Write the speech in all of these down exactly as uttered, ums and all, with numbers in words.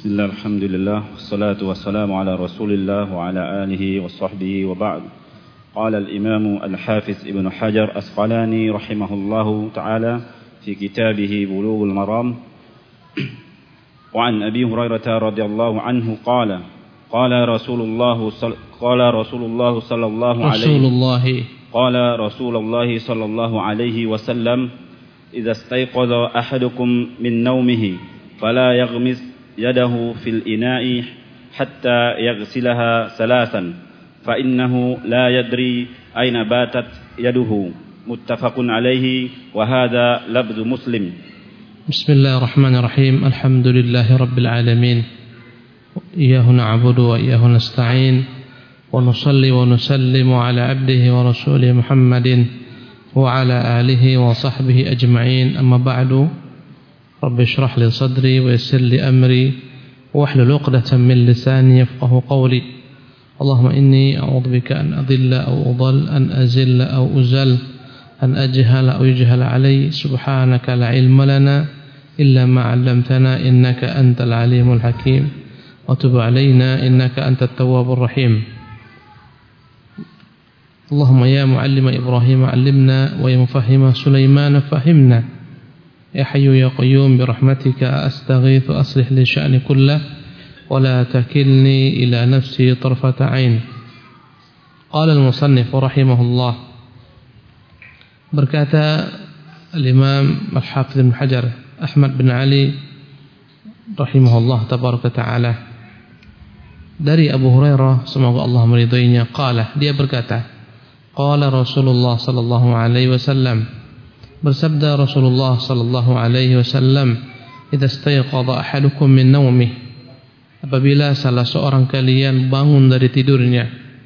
Bismillah, alhamdulillah, wassalatu wassalamu ala rasulillah wa ala alihi wa sahbihi wa ba'd. Qala al-imam al-hafiz Ibn Hajar Asqalani rahimahullahu ta'ala fi kitabih Bulughul Maram. Wa an Abi Hurairah radhiyallahu anhu qala qala Rasulullah qala Rasulullah sallallahu alaihi qala Rasulullah sallallahu alaihi wasallam idza istayqadha ahadukum min nawmihi fala yaghmis يده في الإناء حتى يغسلها ثلاثا فإنه لا يدري أين باتت يده متفق عليه وهذا لفظ مسلم. بسم الله الرحمن الرحيم. الحمد لله رب العالمين، إياه نعبد وإياه نستعين، ونصلي ونسلم على عبده ورسوله محمد وعلى آله وصحبه أجمعين. أما بعد، رب اشرح لي صدري ويسر لي أمري واحلل عقدة من لساني يفقه قولي. اللهم إني أعوذ بك أن أضل أو أضل، أن أزل أو أزل، أن أجهل أو يجهل علي. سبحانك لا علم لنا إلا ما علمتنا إنك أنت العليم الحكيم، وتب علينا إنك أنت التواب الرحيم. اللهم يا معلم إبراهيم علمنا، ويا مفهم سليمان فهمنا. يا حي يا قيوم برحمتك أستغيث أصلح لي شأني كله ولا تكلني إلى نفسي طرفة عين. قال المصنف رحمه الله، berkata Al-Imam Al-Hafidh Ibn Hajar Ahmad bin Ali rahimahullah tabaraka ta'ala, dari Abu Hurairah, semoga Allah meridhoinya, qala, dia berkata, qala Rasulullah sallallahu alaihi wasallam, bersabda Rasulullah sallallahu alaihi wasallam, idza istayqadha ahadukum min naumih, apabila salah seorang kalian bangun dari tidurnya,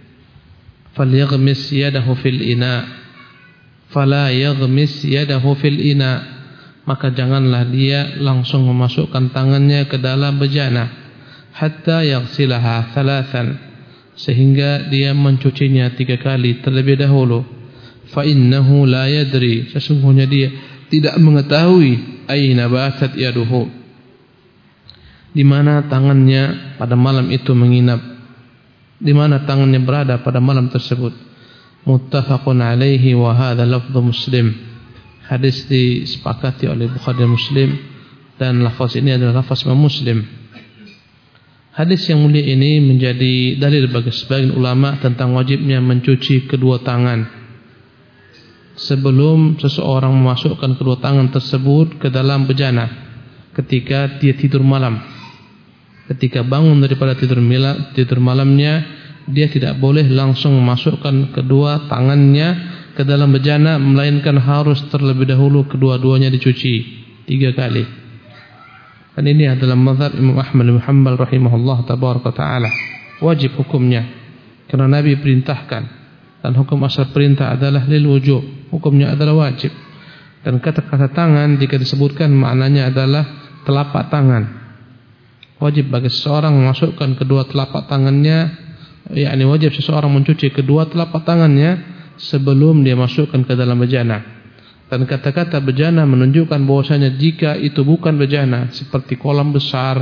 falyaghmis yadahu fil ina, fala yaghmis yadahu fil ina, maka janganlah dia langsung memasukkan tangannya ke dalam bejana, hatta yaghsilaha thalathan, sehingga dia mencucinya tiga kali terlebih dahulu. Fa innahu la yadri, sesungguhnya dia tidak mengetahui aina batat yaduhu, di mana tangannya pada malam itu menginap, di mana tangannya berada pada malam tersebut. Muttafaqun alaihi wa hadza lafdhu Muslim. Hadis disepakati oleh Bukhari dan Muslim, dan lafaz ini adalah lafaz Imam Muslim. Hadis yang mulia ini menjadi dalil bagi sebagian ulama tentang wajibnya mencuci kedua tangan sebelum seseorang memasukkan kedua tangan tersebut ke dalam bejana ketika dia tidur malam. Ketika bangun daripada tidur malam, tidur malamnya, dia tidak boleh langsung memasukkan kedua tangannya ke dalam bejana, melainkan harus terlebih dahulu kedua-duanya dicuci tiga kali. Dan ini adalah mazhab Imam Ahmad bin Hanbal rahimahullah tabaraka taala. Wajib hukumnya, karena Nabi perintahkan, dan hukum asal perintah adalah lil wujub, hukumnya adalah wajib. Dan kata-kata tangan jika disebutkan maknanya adalah telapak tangan. Wajib bagi seseorang memasukkan kedua telapak tangannya, yakni wajib seseorang mencuci kedua telapak tangannya sebelum dia masukkan ke dalam bejana. Dan kata-kata bejana menunjukkan bahwasanya jika itu bukan bejana seperti kolam besar,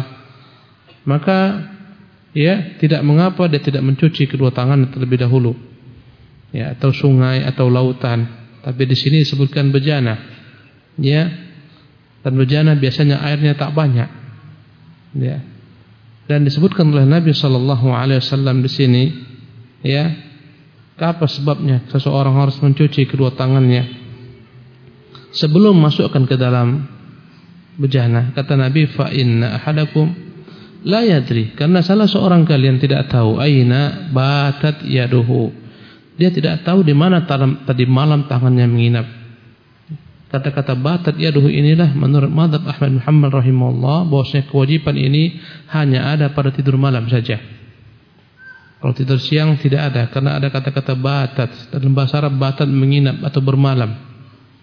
maka ya tidak mengapa dia tidak mencuci kedua tangan terlebih dahulu, ya, atau sungai atau lautan. Tapi di sini disebutkan bejana, ya, dan bejana biasanya airnya tak banyak, ya. Dan disebutkan oleh Nabi Shallallahu Alaihi Wasallam di sini, ya, apa sebabnya seseorang harus mencuci kedua tangannya sebelum masukkan ke dalam bejana. Kata Nabi, fa inna ahadakum la yadri, karena salah seorang kalian tidak tahu aina batat yaduhu, dia tidak tahu di mana tadi malam tangannya menginap. Kata-kata batat yaduhu inilah menurut mazhab Ahmad bin Hanbal rahimahullah, bahwasanya kewajiban ini hanya ada pada tidur malam saja. Kalau tidur siang tidak ada, karena ada kata-kata batat, dalam bahasa Arab batat menginap atau bermalam.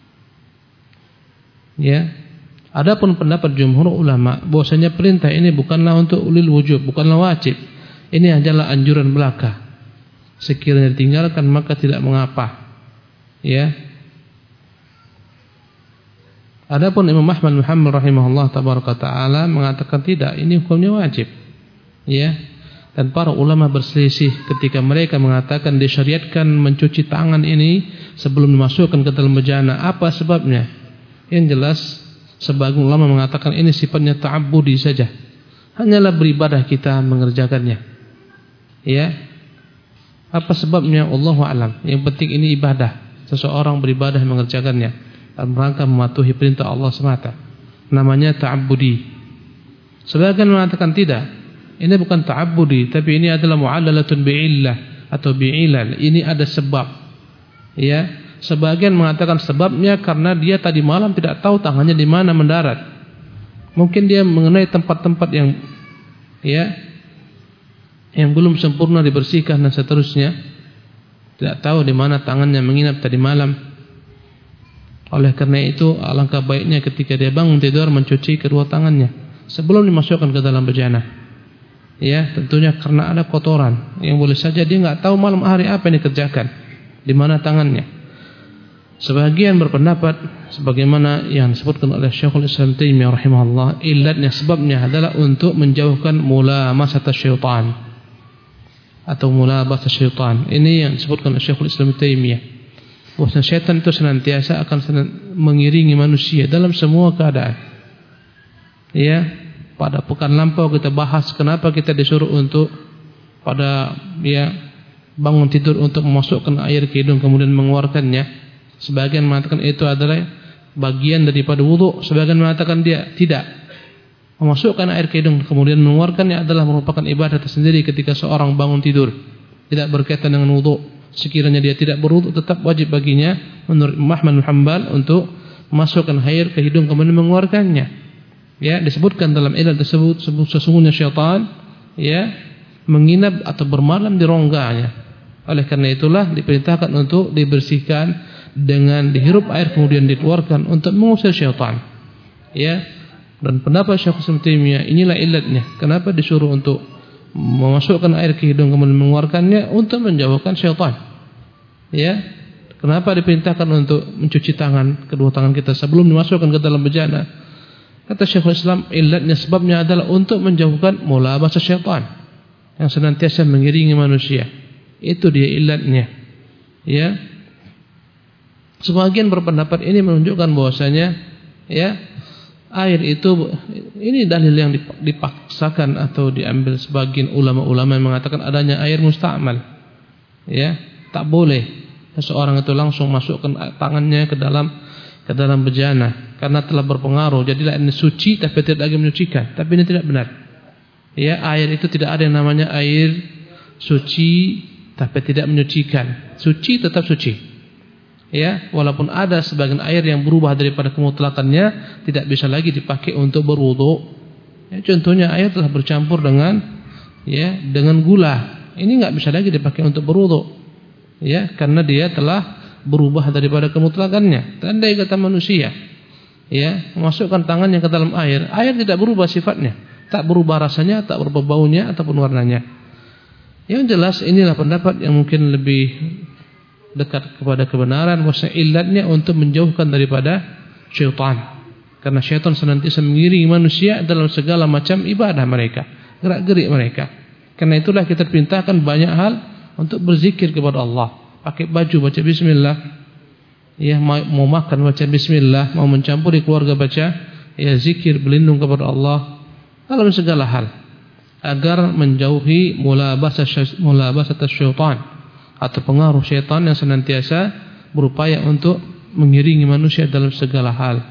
Ya, adapun pendapat jumhur ulama bahwasanya perintah ini bukanlah untuk ulil wujub, bukanlah wajib. Ini adalah anjuran belaka. Sekiranya ditinggalkan maka tidak mengapa. Ya. Adapun Imam Ahmad bin Hanbal rahimahullah tabaraka taala mengatakan tidak, ini hukumnya wajib. Ya. Dan para ulama berselisih ketika mereka mengatakan disyariatkan mencuci tangan ini sebelum dimasukkan ke dalam bejana. Apa sebabnya? Yang jelas sebagian ulama mengatakan ini sifatnya ta'abbudi saja. Hanyalah beribadah kita mengerjakannya. Ya. Apa sebabnya? Allahu a'lam. Yang penting ini ibadah. Seseorang beribadah mengerjakannya dalam rangka mematuhi perintah Allah semata. Namanya ta'abbudi. Sebagian mengatakan tidak. Ini bukan ta'abbudi, tapi ini adalah mu'allalatun bi'illah atau bi'ilal. Ini ada sebab. Ya. Sebagian mengatakan sebabnya karena dia tadi malam tidak tahu tangannya di mana mendarat. Mungkin dia mengenai tempat-tempat yang ya yang belum sempurna dibersihkan dan seterusnya. Tidak tahu di mana tangannya menginap tadi malam. Oleh karena itu alangkah baiknya ketika dia bangun tidur mencuci kedua tangannya sebelum dimasukkan ke dalam bejana. Ya, tentunya karena ada kotoran yang boleh saja dia enggak tahu malam hari apa yang dikerjakan, di mana tangannya. Sebagian berpendapat sebagaimana yang disebutkan oleh Syekhul Islam Taimiyah rahimahullah, illatnya sebabnya adalah untuk menjauhkan mulamasat syaitan atau mulabasah syaitan. Ini yang disebutkan oleh Syekhul Islam Taimiyah. Bahwa syaitan itu senantiasa akan mengiringi manusia dalam semua keadaan. Ya, pada pekan lampau kita bahas kenapa kita disuruh untuk pada ya bangun tidur untuk memasukkan air ke hidung kemudian mengeluarkannya. Sebagian mengatakan itu adalah bagian daripada wudu, sebagian mengatakan dia tidak. Memasukkan air ke hidung kemudian mengeluarkannya adalah merupakan ibadah tersendiri ketika seorang bangun tidur, tidak berkaitan dengan wudu. Sekiranya dia tidak berwudu tetap wajib baginya menurut Imam Ahmad bin Hanbal untuk masukkan air ke hidung kemudian mengeluarkannya. Ya, disebutkan dalam ilal tersebut sesungguhnya syaitan ya menginap atau bermalam di rongganya. Oleh karena itulah diperintahkan untuk dibersihkan dengan dihirup air kemudian dikeluarkan untuk mengusir syaitan. Ya. Dan pendapat Syekh Islam Taimiyah inilah illatnya. Kenapa disuruh untuk memasukkan air ke hidung kemudian mengeluarkannya untuk menjauhkan syaitan. Ya. Kenapa diperintahkan untuk mencuci tangan, kedua tangan kita sebelum dimasukkan ke dalam bejana? Kata Syekhul Islam, illatnya sebabnya adalah untuk menjauhkan mulabasah syaitan yang senantiasa mengiringi manusia. Itu dia illatnya. Ya. Sebagian berpendapat ini menunjukkan bahwasanya ya air itu, ini dalil yang dipaksakan atau diambil sebagian ulama-ulama yang mengatakan adanya air musta'mal. Ya, tak boleh seseorang itu langsung masukkan tangannya ke dalam ke dalam bejana karena telah berpengaruh. Jadilah ini suci tapi tidak lagi menyucikan. Tapi ini tidak benar. Ya, air itu tidak ada yang namanya air suci tapi tidak menyucikan. Suci tetap suci. Ya, walaupun ada sebagian air yang berubah daripada kemutlakannya, tidak bisa lagi dipakai untuk berwudu. Ya, contohnya air telah bercampur dengan ya dengan gula, ini nggak bisa lagi dipakai untuk berwudu. Ya, karena dia telah berubah daripada kemutlakannya. Tandai kata manusia, ya, memasukkan tangannya ke dalam air, air tidak berubah sifatnya, tak berubah rasanya, tak berubah baunya ataupun warnanya. Yang jelas inilah pendapat yang mungkin lebih dekat kepada kebenaran, bahwa illatnya untuk menjauhkan daripada syaitan. Karena syaitan senantiasa mengiringi manusia dalam segala macam ibadah mereka, gerak-gerik mereka. Karena itulah kita perintahkan banyak hal untuk berzikir kepada Allah. Pakai baju baca bismillah, ya, mau makan baca bismillah, mau mencampuri keluarga baca ya zikir, berlindung kepada Allah dalam segala hal agar menjauhi mulabasah mulabasah syaitan atau pengaruh syaitan yang senantiasa berupaya untuk mengiringi manusia dalam segala hal.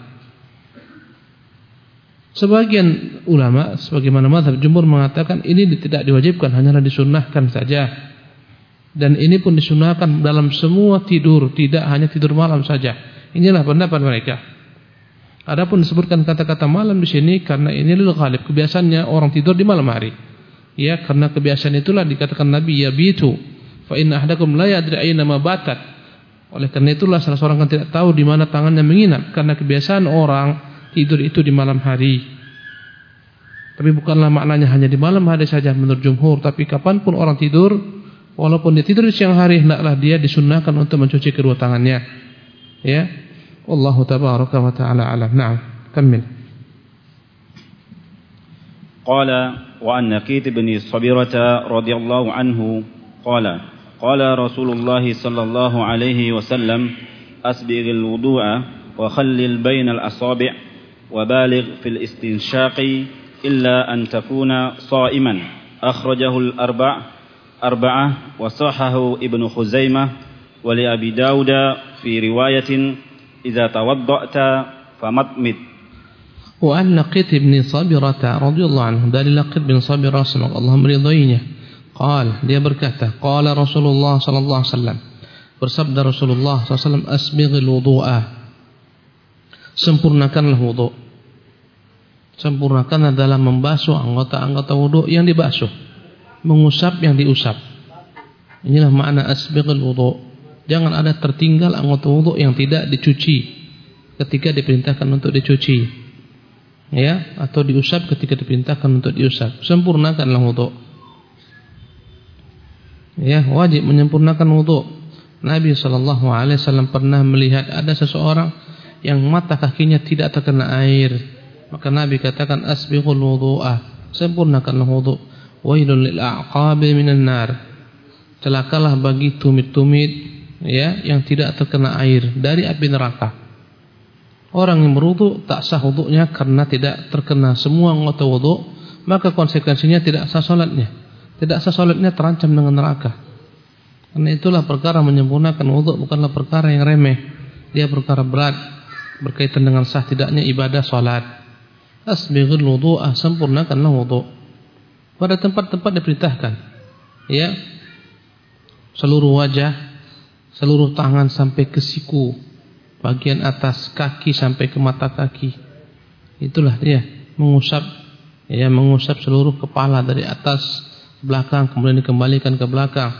Sebagian ulama sebagaimana mazhab jumhur mengatakan ini tidak diwajibkan, hanyalah disunnahkan saja. Dan ini pun disunnahkan dalam semua tidur, tidak hanya tidur malam saja. Inilah pendapat mereka. Adapun disebutkan kata-kata malam di sini karena ini lil ghalib, kebiasaannya orang tidur di malam hari. Ya, karena kebiasaan itulah dikatakan Nabi ya bitu fa inna ahadakum la yadri ayna ma batat. Oleh karena itulah salah seorang kan tidak tahu di mana tangannya menginap, karena kebiasaan orang tidur itu di malam hari. Tapi bukanlah maknanya hanya di malam hari saja menurut jumhur, tapi kapanpun orang tidur, walaupun dia tidur di siang hari, hendaklah dia disunnahkan untuk mencuci kedua tangannya. Ya. Wallahu tabaraka wa ta'ala alam. Na'am, kammil. Qala wa an Naqit bin Sabirah radhiyallahu anhu qala qala Rasulullah sallallahu alaihi wasallam asbighil wudu'a wa khallil bainal asabi' wa baligh fil istinshaqi illa an takuna sha'iman. Akhrajahu al-arba' arba'ah wa sahahahu Ibnu Khuzaimah wa li Abi Dawud fi riwayatin idza tawadda'ta famatmid. Wa an Naqit bin Sabirah radhiyallahu anhu, dari Naqit bin Sabirah semoga Allah meridainya, qala, dia berkata, qala Rasulullah sallallahu alaihi wasallam, bersabda Rasulullah sallallahu alaihi wasallam, asbighil wudu'a, sempurnakanlah wudu. Sempurnakan adalah membasuh anggota-anggota wudu yang dibasuh, mengusap yang diusap. Inilah makna asbighil wudu. Jangan ada tertinggal anggota wudu yang tidak dicuci ketika diperintahkan untuk dicuci, ya, atau diusap ketika diperintahkan untuk diusap. Sempurnakanlah wudu. Ya, wajib menyempurnakan wudu. Nabi sallallahu alaihi wasallam pernah melihat ada seseorang yang mata kakinya tidak terkena air, maka Nabi katakan asbighul wudu'a, sempurnakanlah wudu. Wailul lil a'qabi minan nar, celakalah bagi tumit-tumit, ya, yang tidak terkena air dari api neraka. Orang yang berwudu tak sah wudunya karena tidak terkena semua anggota wudu, maka konsekuensinya tidak sah salatnya. Tidak sah salatnya, terancam dengan neraka. Karena itulah perkara menyempurnakan wudu bukanlah perkara yang remeh. Dia perkara berat berkaitan dengan sah tidaknya ibadah salat. Asbighul wudu'a, sempurnakanlah wudu. Pada tempat-tempat diperintahkan, ya, seluruh wajah, seluruh tangan sampai ke siku, bagian atas kaki sampai ke mata kaki. Itulah dia mengusap, ya, mengusap seluruh kepala dari atas ke belakang kemudian dikembalikan ke belakang.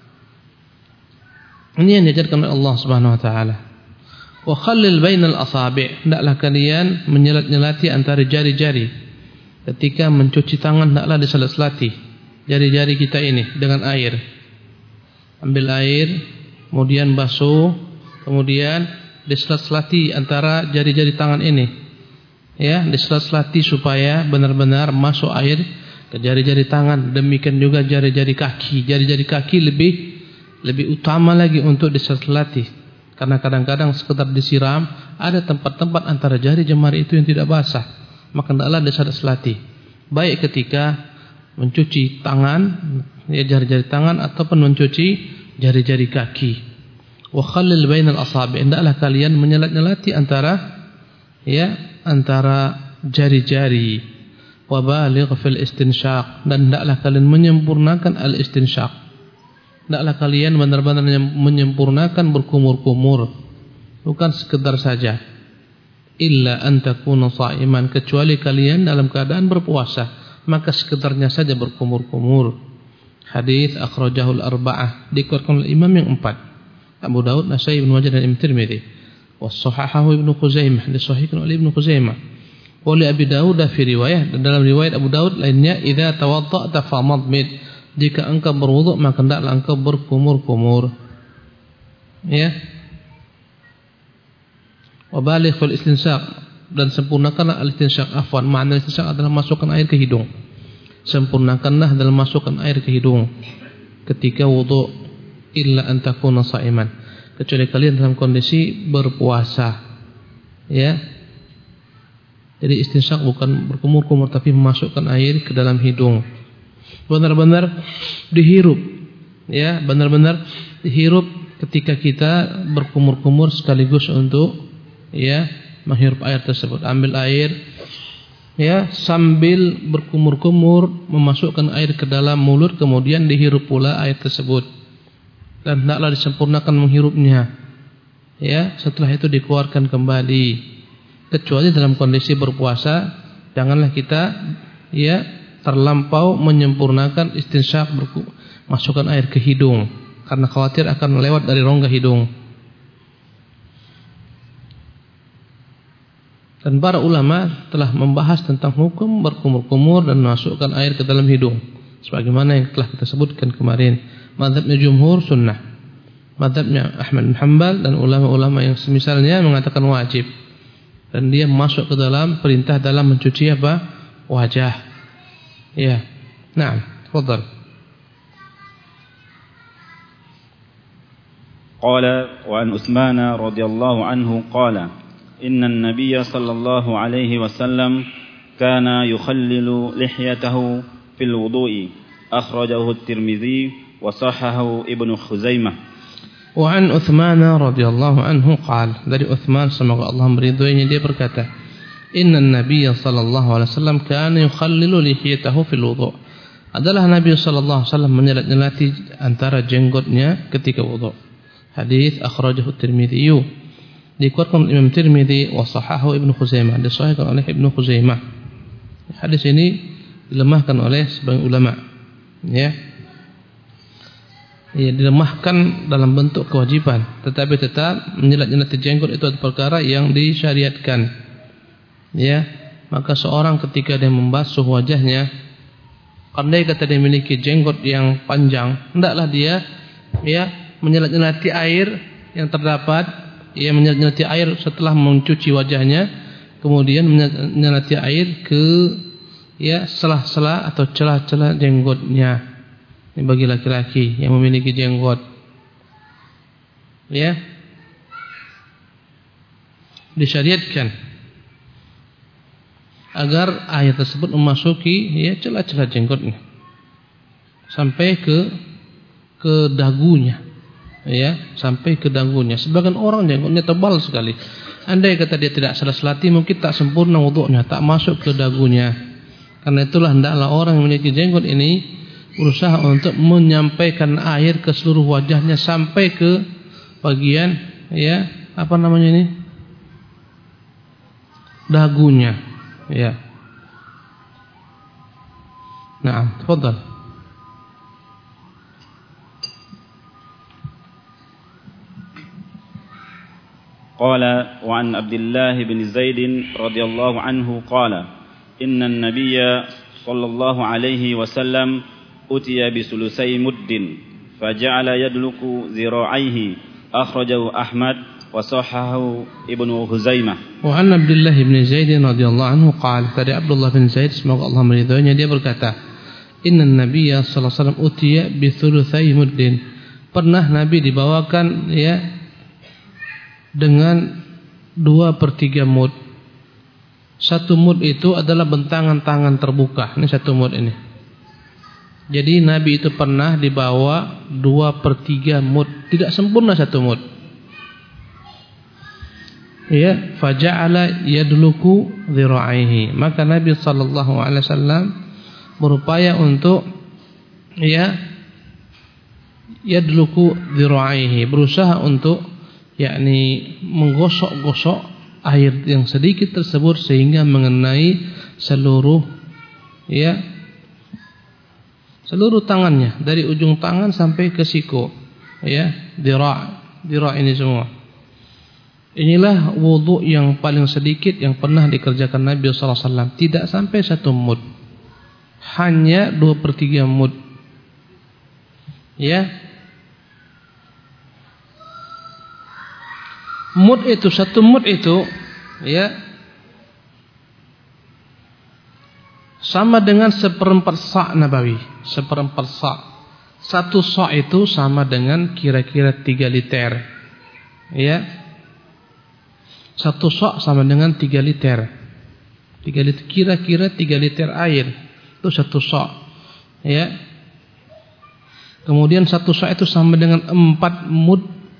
Ini yang diajarkan oleh Allah Subhanahu wa taala. Wa khallil bainal asabi', hendaklah kalian menyelat-nyelati antara jari-jari. Ketika mencuci tangan hendaklah diselat-selati jari-jari kita ini dengan air. Ambil air, kemudian basuh, kemudian diselat-selati antara jari-jari tangan ini, ya, diselat-selati supaya benar-benar masuk air ke jari-jari tangan. Demikian juga jari-jari kaki. Jari-jari kaki lebih lebih utama lagi untuk diselat-selati, karena kadang-kadang sekedar disiram ada tempat-tempat antara jari jemari itu yang tidak basah, maka hendaklah diselat-selati, baik ketika mencuci tangan, ya, jari-jari tangan, ataupun mencuci jari-jari kaki. Wa khallil bainal asabi', hendaklah kalian menyelat-nyelati antara, ya, antara jari-jari. Wa baligh fil istinsyaq, dan hendaklah kalian menyempurnakan al-istinsyaq. Hendaklah kalian benar-benar menyempurnakan berkumur-kumur, bukan sekedar saja. Illa an takuna sha'iman, kecuali kalian dalam keadaan berpuasa, maka sekedarnya saja berkumur-kumur. Hadis akhrajahul arba'ah, dikeluarkan oleh imam yang empat, Abu Daud, Nasai, Ibnu Majah dan Imam Tirmidzi. Wa sahahahu Ibnu Khuzaimah, disahihkan oleh Ibnu Khuzaimah. Wa li Abi Daud fi riwayah, dan dalam riwayat Abu Daud lainnya, idza tawadda'ta famadmid, jika engkau berwudu maka hendaklah engkau berkumur-kumur, ya. Wa baligh fil istinsyaq, dan sempurnakanlah al-istinsyaq. Afwan, makna istinsyaq adalah masukkan air ke hidung. Sempurnakanlah dalam masukkan air ke hidung ketika wudu. Illa an takuna sha'iman, kecuali kalian dalam kondisi berpuasa, ya. Jadi istinsyaq bukan berkumur-kumur, tapi memasukkan air ke dalam hidung. Benar-benar dihirup, ya, benar-benar dihirup ketika kita berkumur-kumur sekaligus untuk, ya, menghirup air tersebut. Ambil air, ya, sambil berkumur-kumur memasukkan air ke dalam mulut, kemudian dihirup pula air tersebut. Dan hendaklah disempurnakan menghirupnya, ya, setelah itu dikeluarkan kembali. Kecuali dalam kondisi berpuasa, janganlah kita, ya, terlampau menyempurnakan istinsyaq, masukkan air ke hidung, karena khawatir akan lewat dari rongga hidung. Dan para ulama telah membahas tentang hukum berkumur-kumur dan masukkan air ke dalam hidung, sebagaimana yang telah kita sebutkan kemarin. Mazhabnya jumhur sunnah, Mazhabnya Ahmad bin Hanbal dan ulama-ulama yang semisalnya mengatakan wajib. Dan dia masuk ke dalam perintah dalam mencuci apa? Wajah. Ya. Naam, tafadhal. Qala wa an Utsman radhiyallahu anhu qala inna an-nabiy sallallahu alaihi wasallam kana yukhallilu lihyatahu fil wudu'i akhrajahu at-Tirmidzi wa sahahahu Ibnu Khuzaimah. Wa an Utsman radhiyallahu anhu qala, dari Utsman semoga Allah meridhoinya, dia berkata, inna an-nabiy sallallahu alaihi wasallam kana yukhallilu lihiyatahu fil wudu'. Adalah Nabi sallallahu alaihi wasallam menyelat-nyelati antara jenggotnya ketika wudu'. Hadis akhrajahu at-Tirmidzi, dikuatkan oleh Imam Tirmidzi wa sahahahu Ibnu Khuzaimah, disahihkan oleh Ibnu Khuzaimah. Hadis ini dilemahkan oleh sebagian ulama, ya. Ya, dilemahkan dalam bentuk kewajiban, tetapi tetap menyelat-nyelati jenggot itu adalah perkara yang disyariatkan. Ya, maka seorang ketika dia membasuh wajahnya, andai kata dia memiliki jenggot yang panjang, hendaklah dia ya menyelat-nyelati air yang terdapat, ia menyelat-nyelati air setelah mencuci wajahnya, kemudian menyelat-nyelati air ke ya celah-celah atau celah-celah jenggotnya. Ini bagi laki-laki yang memiliki jenggot. Ya. Disyariatkan agar air tersebut memasuki ya celah-celah jenggotnya sampai ke ke dagunya. Ya, sampai ke dagunya. Sebagian orang jenggotnya tebal sekali. Andai kata dia tidak selat-selati, mungkin tak sempurna wudunya, tak masuk ke dagunya. Karena itulah hendaklah orang yang memiliki jenggot ini berusaha untuk menyampaikan air ke seluruh wajahnya sampai ke bagian ya apa namanya ini dagunya, ya. Nah, tafadhal. Qala wa an Abdullah bin Zaid radhiyallahu anhu qala inna an-nabiyya sallallahu alaihi wasallam utiya bisulusai muddin faja'ala yadluku zira'aihi akhrajahu Ahmad wa sahahahu Ibnu Khuzaimah. Wa an Abdullah bin Zaid radhiyallahu anhu qala, dari Abdullah bin Zaid semoga Allah meridhoinya, dia berkata, inna nabiyya sallallahu alaihi wasallam utiya bisulusai muddin, pernah Nabi dibawakan ya dengan dua per tiga mud. Satu mud itu adalah bentangan tangan terbuka. Ini satu mud ini. Jadi Nabi itu pernah dibawa dua per tiga mud, tidak sempurna satu mud. Ya, faja'ala yadluku dhira'aihi. Maka Nabi sallallahu alaihi wasallam berupaya untuk ya yadluku dhira'aihi, berusaha untuk yakni menggosok-gosok air yang sedikit tersebut sehingga mengenai seluruh ya seluruh tangannya, dari ujung tangan sampai ke siku, ya, dira', dira' ini semua. Inilah wudu yang paling sedikit yang pernah dikerjakan Nabi sallallahu alaihi wasallam, tidak sampai satu mud, hanya dua per tiga mud, ya. Mud itu, satu mud itu, ya, sama dengan seperempat sa' nabawi, seperempat sa'. Satu sa' itu sama dengan kira-kira tiga liter. Ya. Satu sa' sama dengan tiga liter. Tiga liter, kira-kira tiga liter air. Itu satu sa'. Ya. Kemudian satu sa' itu sama dengan empat mud.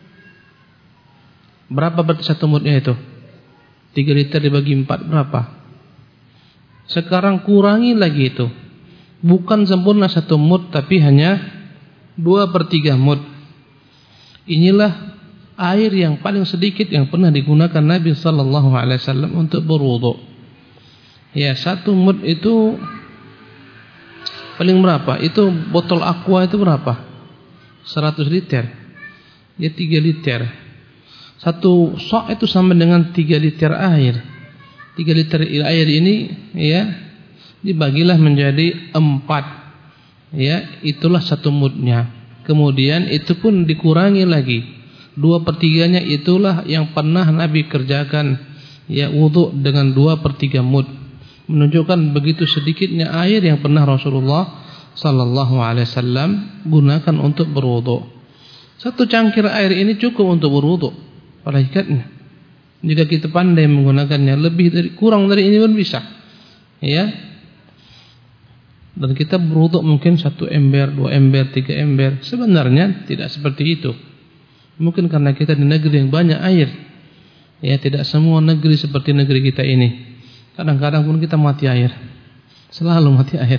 Berapa berarti satu mudnya itu? Tiga liter dibagi empat berapa? Sekarang kurangi lagi itu. Bukan sempurna satu mud, tapi hanya dua per tiga mud. Inilah air yang paling sedikit yang pernah digunakan Nabi sallallahu alaihi wasallam untuk berwudu. Ya, satu mud itu paling berapa? Itu botol aqua itu berapa? seratus liter. Ya tiga liter. Satu sok itu sama dengan tiga liter air. Tiga liter air ini ya dibagilah menjadi empat, ya itulah satu mudnya. Kemudian itu pun dikurangi lagi Dua pertiganya itulah yang pernah Nabi kerjakan, ya, wudu dengan dua per tiga mud, menunjukkan begitu sedikitnya air yang pernah Rasulullah sallallahu alaihi wasallam gunakan untuk berwudu. Satu cangkir air ini cukup untuk berwudu pada hakikatnya. Jika kita pandai menggunakannya, lebih dari kurang dari ini pun bisa, ya. Dan kita berwudu mungkin satu ember, dua ember, tiga ember. Sebenarnya tidak seperti itu. Mungkin karena kita di negeri yang banyak air, ya, tidak semua negeri seperti negeri kita ini. Kadang-kadang pun kita mati air, selalu mati air.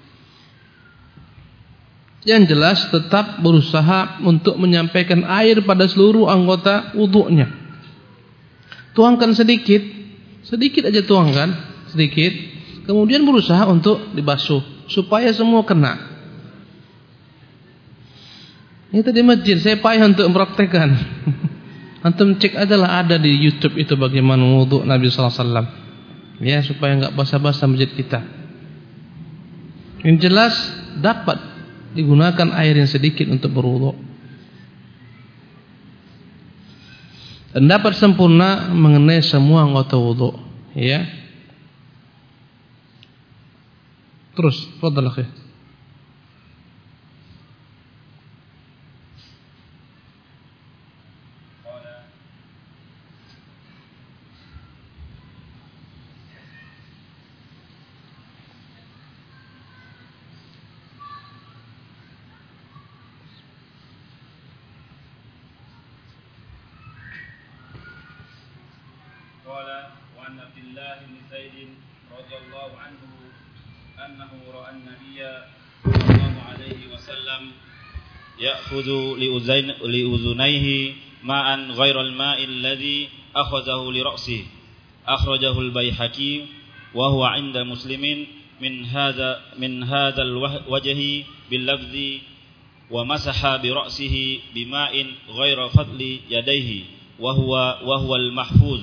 Yang jelas tetap berusaha untuk menyampaikan air pada seluruh anggota wudunya. Tuangkan sedikit, sedikit aja tuangkan, sedikit. Kemudian berusaha untuk dibasuh supaya semua kena. Ini tadi masjid saya payah untuk mempraktekkan. Antum cek adalah ada di YouTube itu bagaimana wudu Nabi sallallahu alaihi wasallam. Ya, supaya enggak basah-basah masjid kita. Yang jelas dapat digunakan air yang sedikit untuk berwudu. Dan dapat sempurna mengenai semua anggota wudu, ya. Terus, fadhal akhi. وعن عبد الله بن زيد رضي الله عنه أنه رأى النبي صلى الله عليه وسلم يأخذ لأذنيه ماء غير الماء الذي أخذه لرأسه أخرجه البيهقي وهو عند مسلم من هذا من هذا الوجه باللفظ ومسح برأسه بماء غير فضل يديه وهو وهو المحفوظ.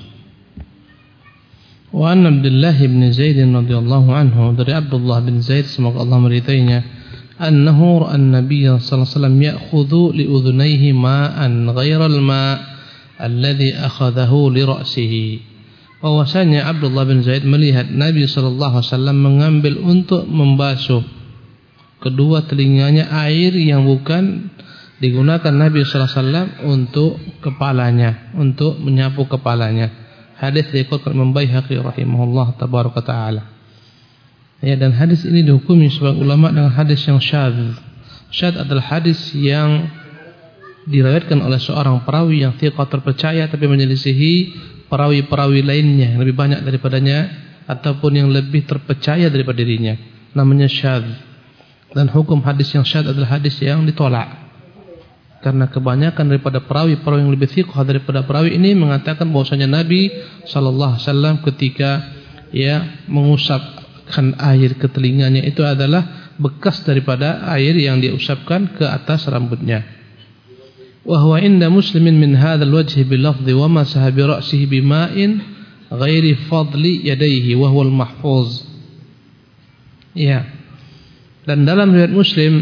Wa an Abdullah bin Zaid radhiyallahu anhu, dari Abdullah bin Zaid semoga Allah meridainya, annahu ra'a an-nabiy sallallahu alaihi wasallam ya'khudhu li udhunayhi ma'an ghayra al-ma' alladhi akhadhahu li ra'sihi. Bahwasanya Abdullah bin Zaid melihat Nabi sallallahu alaihi wasallam mengambil untuk membasuh kedua telinganya air yang bukan digunakan Nabi sallallahu alaihi wasallam untuk kepalanya, untuk menyapu kepalanya. Hadis diriwayatkan Imam Baihaqi rahimahullah tabaraka taala. Ya, dan hadis ini dihukumi sebagian ulama dengan hadis yang syadz. Syadz adalah hadis yang diriwayatkan oleh seorang perawi yang thiqah terpercaya tapi menyelisihi perawi-perawi lainnya yang lebih banyak daripadanya ataupun yang lebih terpercaya daripada dirinya. Namanya syadz. Dan hukum hadis yang syadz adalah hadis yang ditolak. Karena kebanyakan daripada perawi-perawi yang lebih thiqah daripada perawi ini mengatakan bahwasanya Nabi sallallahu alaihi wasallam ketika ya mengusapkan air ke telinganya itu adalah bekas daripada air yang diusapkan ke atas rambutnya. Wa huwa inda Muslimin min hadzal wajhi bil lafzi wa masaha bi ra'sihi bima'in ghairi fadli yadayhi wa huwa al mahfuz. Ya. Dan dalam riwayat Muslim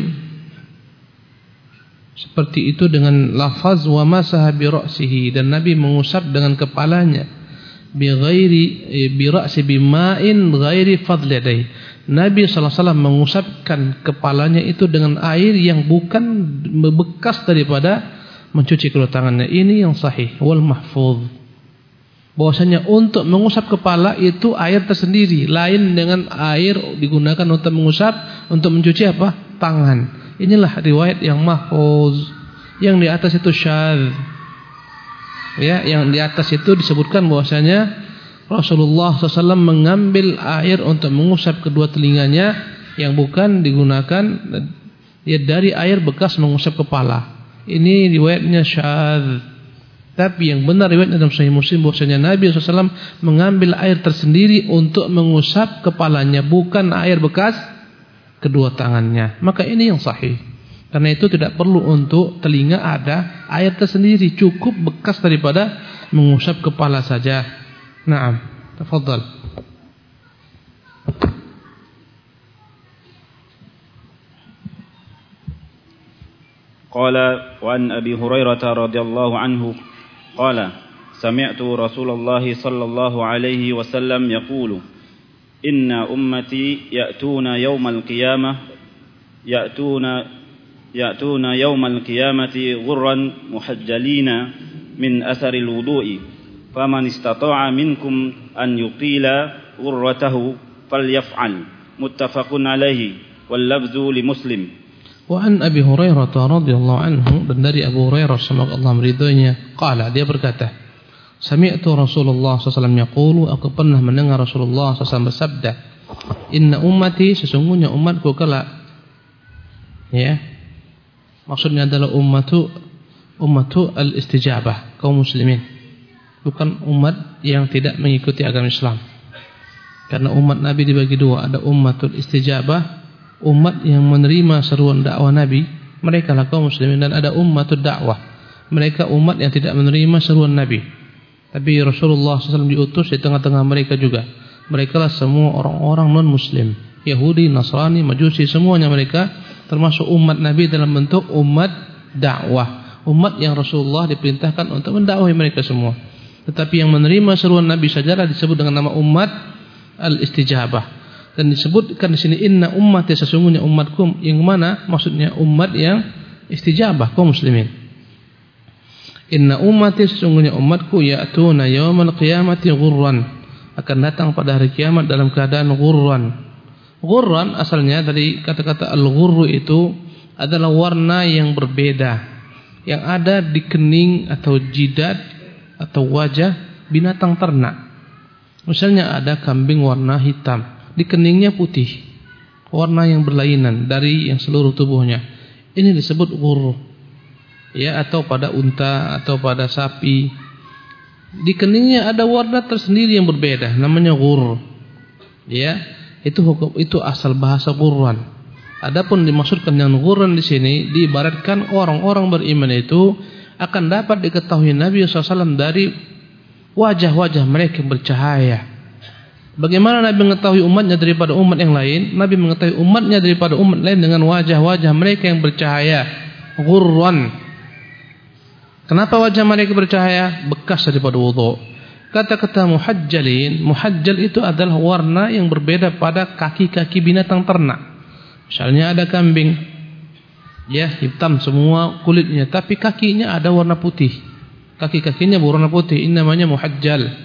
seperti itu dengan lafaz wa masaha bi ra'sihi, dan Nabi mengusap dengan kepalanya bi ghairi bi ra'si bima'in ghairi fadli yadayhi. Nabi sallallahu alaihi wasallam mengusapkan kepalanya itu dengan air yang bukan bekas daripada mencuci kedua tangannya. Ini yang sahih wal mahfuz. Bahwasanya untuk mengusap kepala itu air tersendiri, lain dengan air digunakan untuk mengusap untuk mencuci apa? Tangan. Inilah riwayat yang mahfuz. Yang di atas itu syadz. Ya, yang di atas itu disebutkan bahwasanya Rasulullah sallallahu alaihi wasallam mengambil air untuk mengusap kedua telinganya yang bukan digunakan ya dari air bekas mengusap kepala. Ini riwayatnya syadz. Tapi yang benar riwayatnya dalam Sahih Muslim bahwasanya Nabi sallallahu alaihi wasallam mengambil air tersendiri untuk mengusap kepalanya, bukan air bekas kedua tangannya. Maka ini yang sahih. Karena itu tidak perlu untuk telinga ada air tersendiri, cukup bekas daripada mengusap kepala saja. Naam, tafadhal. قال وعن أبي هريرة رضي الله عنه قال سمعت رسول الله صلى الله عليه وسلم يقول إن أمتي يأتون يوم القيامة يأتون يأتون يوم القيامة غرا محجلين من أثر الوضوء فمن استطاع منكم أن يطيل غرته فليفعل متفق عليه واللفظ لمسلم. Wa an Abi Hurairah radhiyallahu anhu, dan dari Abu Hurairah semoga Allah meridhoinya, qala, dia berkata, sami'tu Rasulullah sallallahu alaihi wasallam yaqulu, aku pernah mendengar Rasulullah sallallahu alaihi wasallam bersabda, inna ummati, sesungguhnya umatku kelak, ya, maksudnya adalah ummatu ummatu al-istijabah, kaum muslimin, bukan umat yang tidak mengikuti agama Islam. Karena umat Nabi dibagi dua, ada ummatul istijabah, umat yang menerima seruan dakwah Nabi, mereka lah kaum muslimin, dan ada ummatul dakwah, mereka umat yang tidak menerima seruan Nabi. Tapi Rasulullah sallallahu alaihi wasallam diutus di tengah-tengah mereka juga. Mereka lah semua orang-orang non-muslim, Yahudi, Nasrani, Majusi, semuanya mereka termasuk umat Nabi dalam bentuk umat dakwah, umat yang Rasulullah diperintahkan untuk mendakwahi mereka semua. Tetapi yang menerima seruan Nabi sajalah disebut dengan nama umat al-istijabah. Dan disebutkan di sini inna ummati, sesungguhnya umatku, yang mana maksudnya umat yang istijabah, kaum muslimin. Inna ummati, sesungguhnya umatku, ya'tuna yaumal qiyamati ghurran, akan datang pada hari kiamat dalam keadaan ghurran. Ghurran asalnya dari kata-kata al-ghurru, itu adalah warna yang berbeda yang ada di kening atau jidat atau wajah binatang ternak. Misalnya ada kambing warna hitam, di keningnya putih, warna yang berlainan dari yang seluruh tubuhnya. Ini disebut ghurr, ya, atau pada unta atau pada sapi, di keningnya ada warna tersendiri yang berbeda, namanya ghurr. Ya, itu hukum, itu asal bahasa ghurran. Adapun dimaksudkan dengan ghurran di sini, diibaratkan orang-orang beriman itu akan dapat diketahui Nabi sallallahu alaihi wasallam dari wajah-wajah mereka yang bercahaya. Bagaimana Nabi mengetahui umatnya daripada umat yang lain? Nabi mengetahui umatnya daripada umat lain dengan wajah-wajah mereka yang bercahaya, ghurran. Kenapa wajah mereka bercahaya? Bekas daripada wudu. Kata-kata muhajjalin, muhajjal itu adalah warna yang berbeda pada kaki-kaki binatang ternak. Misalnya ada kambing, ya, hitam semua kulitnya, tapi kakinya ada warna putih. Kaki-kakinya berwarna putih, ini namanya muhajjal.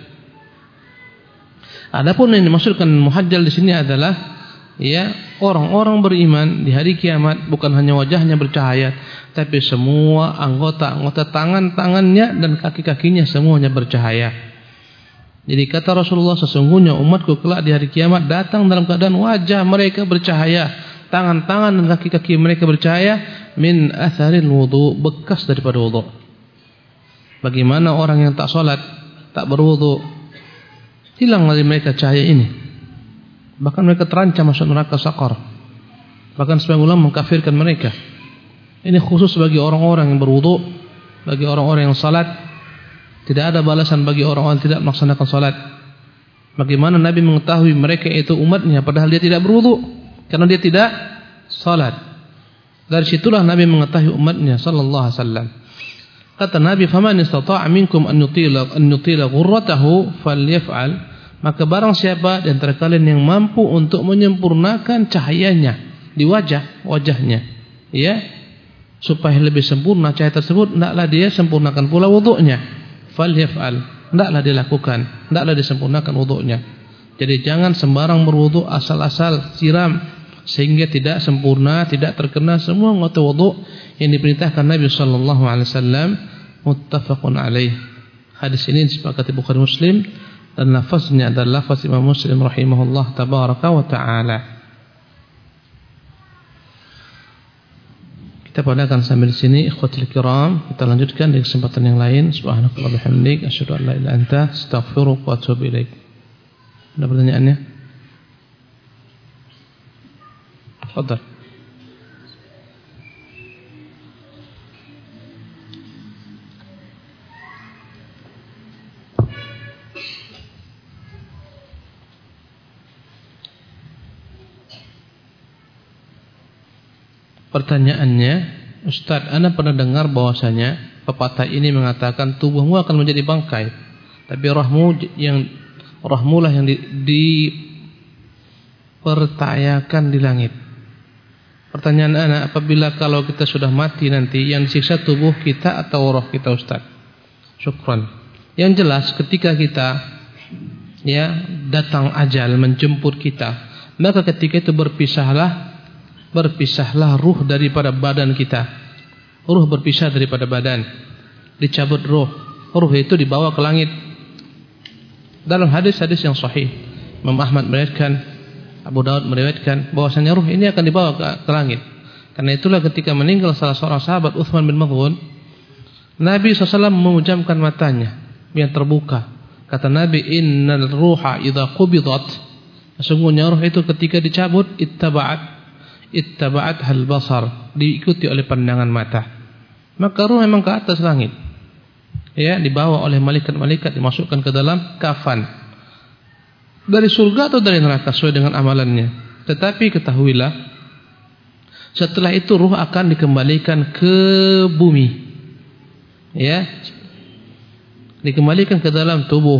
Adapun yang dimaksudkan muhajjal di sini adalah, ya, orang-orang beriman di hari kiamat bukan hanya wajahnya bercahaya, tapi semua anggota-anggota tangan-tangannya dan kaki-kakinya semuanya bercahaya. Jadi kata Rasulullah, sesungguhnya umatku kelak di hari kiamat datang dalam keadaan wajah mereka bercahaya, tangan-tangan dan kaki-kaki mereka bercahaya, min atharil wudu, bekas daripada wudu. Bagaimana orang yang tak salat, tak berwudu, hilang dari mereka cahaya ini, bahkan mereka terancam masuk neraka sakar. Bahkan sebagian ulama mengkafirkan mereka. Ini khusus bagi orang-orang yang berwudu, bagi orang-orang yang salat. Tidak ada balasan bagi orang-orang yang tidak melaksanakan salat. Bagaimana Nabi mengetahui mereka itu umatnya padahal dia tidak berwudu, karena dia tidak salat. Dari situlah Nabi mengetahui umatnya sallallahu alaihi wasallam. Kata Nabi, faman istata'a minkum an yutila an yutila ghurratahu falyaf'al, maka barang siapa di antara kalian yang mampu untuk menyempurnakan cahayanya di wajah wajahnya, ya, supaya lebih sempurna cahaya tersebut, hendaklah dia sempurnakan pula wudunya. Falyaf'al, hendaklah dilakukan, hendaklah disempurnakan wudunya. Jadi jangan sembarang berwudu asal-asal siram sehingga tidak sempurna, tidak terkena semua anggota wudu yang diperintahkan Nabi sallallahu alaihi wasallam. Muttafaqun alaih. Hadis ini disepakati Bukhari Muslim dan lafaznya adalah lafaz Imam Muslim rahimahullah tabaraka wa taala. Kita padakan sambil di sini, ikhwatul kiram. Kita lanjutkan di kesempatan yang lain. Subhanakallah bihamdik, asyhadu an la ilaha illa anta, astaghfiruka wa atubu ilaik. Ada pertanyaannya? Fadhal. Pertanyaannya, Ustaz, Anda pernah dengar bahwasanya pepatah ini mengatakan tubuhmu akan menjadi bangkai, tapi rohmu yang rohmulah yang di, dipertayakan di langit. Pertanyaan anak, apabila kalau kita sudah mati nanti, yang disiksa tubuh kita atau roh kita, Ustaz? Syukran. Yang jelas ketika kita ya datang ajal menjemput kita, maka ketika itu berpisahlah berpisahlah ruh daripada badan kita. Ruh berpisah daripada badan, dicabut ruh. Ruh itu dibawa ke langit. Dalam hadis-hadis yang sahih, Imam Ahmad meriwayatkan, Abu Daud meriwayatkan bahwasanya ruh ini akan dibawa ke, ke langit. Karena itulah ketika meninggal salah seorang sahabat Utsman bin Maz'un, Nabi shallallahu alaihi wasallam memejamkan matanya yang terbuka. Kata Nabi, innal ruha idza qubidat, sesungguhnya ruh itu ketika dicabut, ittaba'at ittaba'at hal basar, diikuti oleh pandangan mata. Maka ruh memang ke atas langit, ya, dibawa oleh malaikat-malaikat, dimasukkan ke dalam kafan dari surga atau dari neraka sesuai dengan amalannya. Tetapi ketahuilah, setelah itu ruh akan dikembalikan ke bumi, ya, dikembalikan ke dalam tubuh,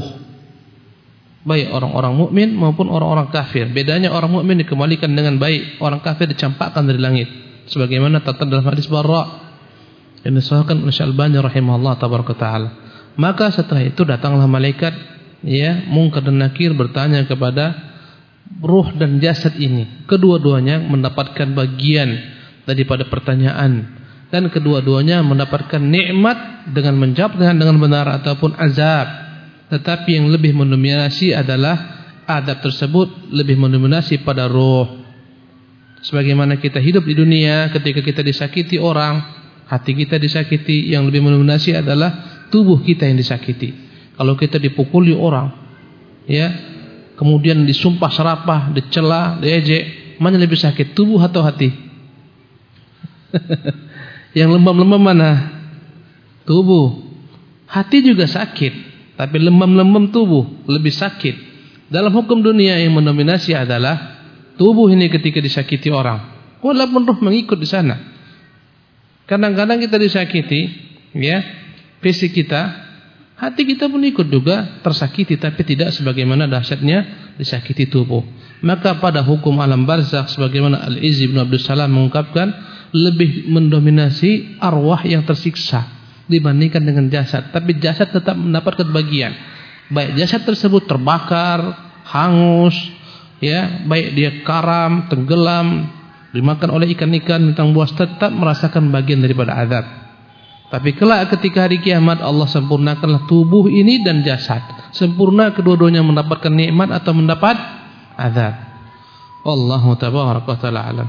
baik orang-orang mukmin maupun orang-orang kafir. Bedanya orang mukmin dikembalikan dengan baik, orang kafir dicampakkan dari langit, sebagaimana tertera dalam hadis Barra yang disahihkan oleh Syalbani rahimahullah tabaraka taala. Maka setelah itu datanglah malaikat, ya, Munkar dan Nakir, bertanya kepada ruh dan jasad ini. Kedua-duanya mendapatkan bagian daripada pertanyaan, dan kedua-duanya mendapatkan nikmat dengan menjawab dengan dengan benar ataupun azab. Tetapi yang lebih mendominasi adalah adab tersebut, lebih mendominasi pada ruh. Sebagaimana kita hidup di dunia, ketika kita disakiti orang, hati kita disakiti, yang lebih mendominasi adalah tubuh kita yang disakiti. Kalau kita dipukuli orang, ya, kemudian disumpah serapah, dicela, diejek, mana lebih sakit, tubuh atau hati? Yang lembam-lembam mana? Tubuh. Hati juga sakit, tapi lembam-lembam tubuh lebih sakit. Dalam hukum dunia yang mendominasi adalah tubuh ini ketika disakiti orang, walaupun ruh mengikut di sana. Kadang-kadang kita disakiti, ya, fisik kita, hati kita pun ikut juga tersakiti, tapi tidak sebagaimana dahsyatnya disakiti tubuh. Maka pada hukum alam barzakh, sebagaimana Al-Izzi bin Abdul Salam mengungkapkan, lebih mendominasi arwah yang tersiksa dibandingkan dengan jasad. Tapi jasad tetap mendapatkan bagian, baik jasad tersebut terbakar, hangus, ya, baik dia karam, tenggelam, dimakan oleh ikan-ikan, bintang buas, tetap merasakan bagian daripada azab. Tapi kelak ketika hari kiamat, Allah sempurnakanlah tubuh ini dan jasad, sempurna kedua-duanya mendapatkan nikmat atau mendapat azab. Wallahu tabaraka wa ta'ala alam.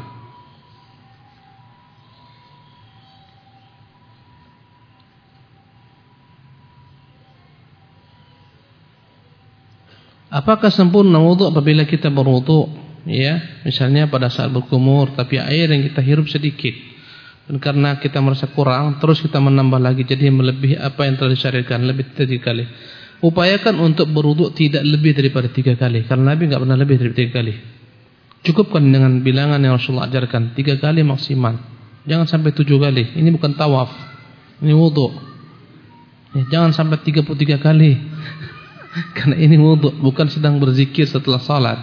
Apakah sempurna wudu apabila kita berwudu, ya, misalnya pada saat berkumur, tapi air yang kita hirup sedikit, dan karena kita merasa kurang, terus kita menambah lagi, jadi melebihi apa yang telah disyariatkan, lebih dari tiga kali. Upayakan untuk berwudu tidak lebih daripada tiga kali, karena Nabi enggak pernah lebih dari tiga kali. Cukupkan dengan bilangan yang Rasulullah ajarkan, tiga kali maksimal. Jangan sampai tujuh kali. Ini bukan tawaf, ini wudu. Ya, jangan sampai tiga puluh tiga kali. Karena ini wudu, bukan sedang berzikir setelah salat.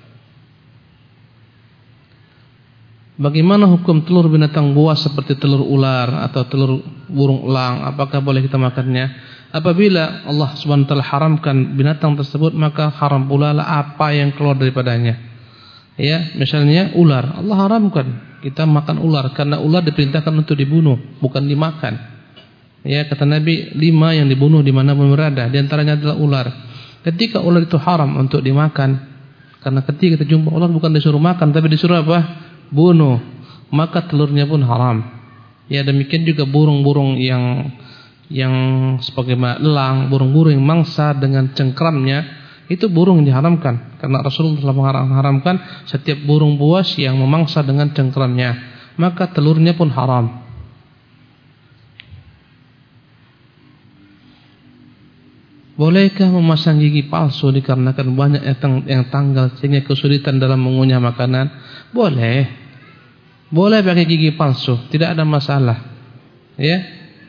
Bagaimana hukum telur binatang buas seperti telur ular atau telur burung elang? Apakah boleh kita makannya? Apabila Allah Subhanahu wa taala haramkan binatang tersebut, maka haram pula lah apa yang keluar daripadanya. Ya, misalnya ular, Allah haramkan kita makan ular karena ular diperintahkan untuk dibunuh, bukan dimakan. Ya, kata Nabi, lima yang dibunuh di mana pun berada, di antaranya adalah ular. Ketika ular itu haram untuk dimakan, karena ketika kita jumpa ular bukan disuruh makan, tapi disuruh apa? Bunuh. Maka telurnya pun haram. Ya, demikian juga burung-burung yang yang sebagaimana elang, burung-burung yang mangsa dengan cengkramnya, itu burung yang diharamkan. Karena Rasulullah telah mengharamkan setiap burung buas yang memangsa dengan cengkramnya, maka telurnya pun haram. Bolehkah memasang gigi palsu dikarenakan banyak yang tanggal sehingga kesulitan dalam mengunyah makanan? Boleh. Boleh pakai gigi palsu, tidak ada masalah. Ya.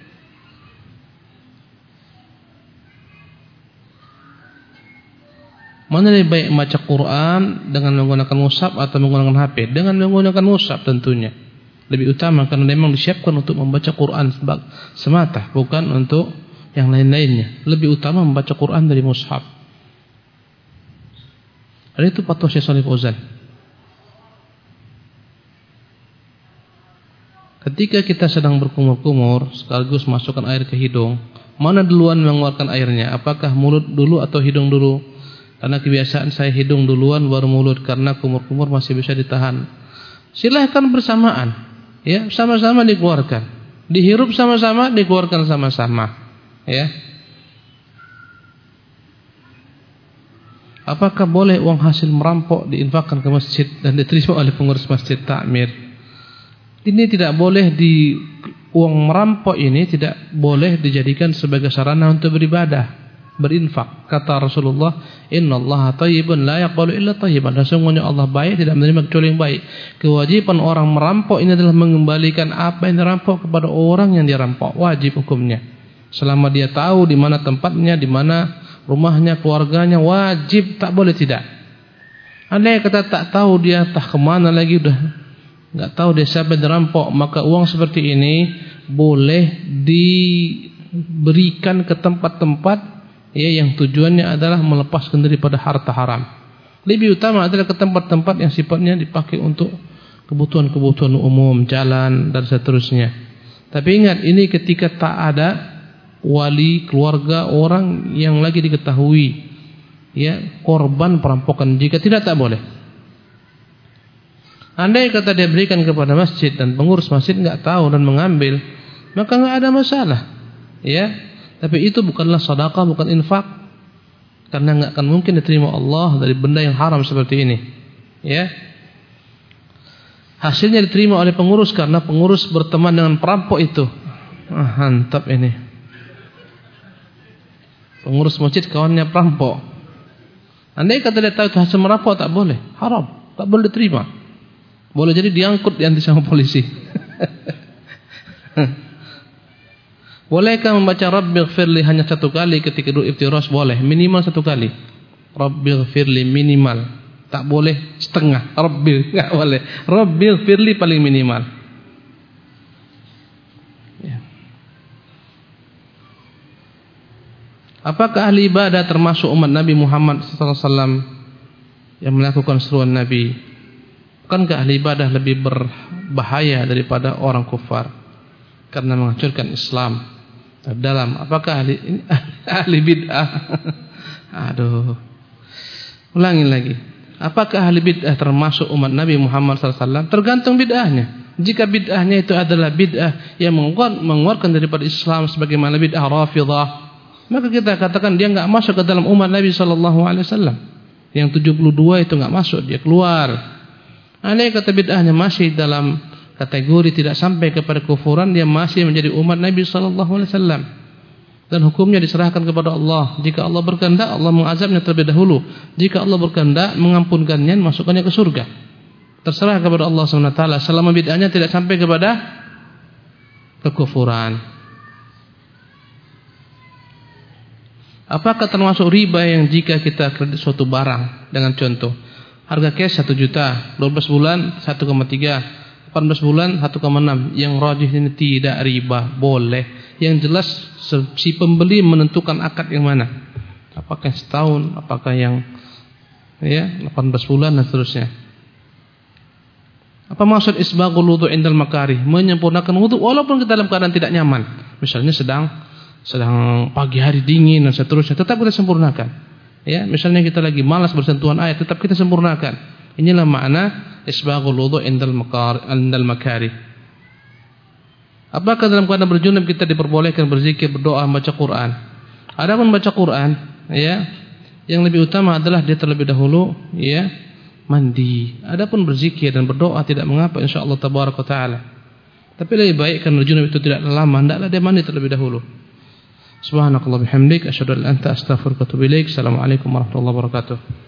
Mana lebih baik membaca Quran dengan menggunakan mushaf atau menggunakan H P? Dengan menggunakan mushaf tentunya. Lebih utama karena memang disiapkan untuk membaca Quran semata, bukan untuk yang lain-lainnya. Lebih utama membaca Quran dari mushaf. Dan itu fatwa Syekh Shalih Fauzan. Ketika kita sedang berkumur-kumur sekaligus masukkan air ke hidung, mana duluan mengeluarkan airnya? Apakah mulut dulu atau hidung dulu? Karena kebiasaan saya hidung duluan baru mulut, karena kumur-kumur masih bisa ditahan. Silahkan bersamaan, ya, sama-sama dikeluarkan. Dihirup sama-sama, dikeluarkan sama-sama, ya. Apakah boleh uang hasil merampok diinfakkan ke masjid dan diterima oleh pengurus masjid takmir? Ini tidak boleh di uang merampok ini tidak boleh dijadikan sebagai sarana untuk beribadah. Berinfak. Kata Rasulullah, innallaha thayyibun la yaqbalu illa thayyiban. Sesungguhnya Allah baik, tidak menerima kecuali yang baik. Kewajiban orang merampok ini adalah mengembalikan apa yang dirampok kepada orang yang dirampok. Wajib hukumnya. Selama dia tahu di mana tempatnya, di mana rumahnya, keluarganya, wajib, tak boleh tidak. Andai kata tak tahu dia tak kemana lagi, udah enggak tahu dia siapa yang dirampok, maka uang seperti ini boleh diberikan ke tempat-tempat ya yang tujuannya adalah melepaskan daripada harta haram. Lebih utama adalah ke tempat-tempat yang sifatnya dipakai untuk kebutuhan-kebutuhan umum, jalan dan seterusnya. Tapi ingat, ini ketika tak ada wali, keluarga, orang yang lagi diketahui ya korban perampokan. Jika tidak, tak boleh. Andai kata dia berikan kepada masjid dan pengurus masjid enggak tahu dan mengambil, maka enggak ada masalah. Ya. Tapi itu bukanlah sedekah, bukan infak. Karena enggak akan mungkin diterima Allah dari benda yang haram seperti ini. Ya. Hasilnya diterima oleh pengurus karena pengurus berteman dengan perampok itu. Ah, mantap ini. Pengurus masjid kawannya perampok. Andai kata dia tahu itu hasil merampok, tak boleh, haram, tak boleh diterima. Boleh jadi diangkut dianti sama polisi. Bolehkah membaca Rabbighfirli hanya satu kali ketika duduk iftirash? Boleh, minimal satu kali. Rabbighfirli minimal. Tak boleh setengah. Rabbil, enggak boleh. Rabbighfirli paling minimal. Ya. Apakah ahli ibadah termasuk umat Nabi Muhammad sallallahu alaihi wasallam yang melakukan seruan Nabi? Bukankah ahli ibadah lebih berbahaya daripada orang kufar karena menghancurkan Islam? Dalam apakah ahli ini ahli bid'ah? Aduh. Ulangi lagi. Apakah ahli bid'ah termasuk umat Nabi Muhammad sallallahu alaihi wasallam? Tergantung bid'ahnya. Jika bid'ahnya itu adalah bid'ah yang mengeluarkan daripada Islam sebagaimana bid'ah Rafidhah, maka kita katakan dia enggak masuk ke dalam umat Nabi sallallahu alaihi wasallam. Yang tujuh puluh dua itu enggak masuk, dia keluar. Andai kata bid'ahnya masih dalam kategori tidak sampai kepada kufuran, dia masih menjadi umat Nabi sallallahu alaihi wasallam. Dan hukumnya diserahkan kepada Allah. Jika Allah berkehendak, Allah mengazabnya terlebih dahulu. Jika Allah berkehendak, mengampunkannya, masukkannya ke surga. Terserah kepada Allah subhanahu wa taala selama bid'ahnya tidak sampai kepada kekufuran. Apakah termasuk riba yang jika kita kredit suatu barang dengan contoh harga cash satu juta, dua belas bulan satu koma tiga, delapan belas bulan satu koma enam. Yang rajih ini tidak riba, boleh. Yang jelas si pembeli menentukan akad yang mana. Apakah setahun, apakah yang ya delapan belas bulan dan seterusnya. Apa maksud isbaghul wudu' indal makarih? Menyempurnakan wudu walaupun kita dalam keadaan tidak nyaman. Misalnya sedang sedang pagi hari dingin dan seterusnya, tetap kita sempurnakan. Ya, misalnya kita lagi malas bersentuhan air, tetap kita sempurnakan. Inilah makna isbaghul wudu' indal makar indal makarih. Apakah dalam keadaan berjunub kita diperbolehkan berzikir, berdoa, membaca Quran? Adapun membaca Quran, ya, yang lebih utama adalah dia terlebih dahulu, ya, mandi. Adapun berzikir dan berdoa tidak mengapa, insyaallah tabaraka taala. Tapi lebih baik kan berjunub itu tidak lama, hendaklah dia mandi terlebih dahulu. Subhanakallah bihamdik, asyhadu an la ilaha illa anta, astaghfiruka wa atubu ilaik. Assalamualaikum warahmatullahi wabarakatuh.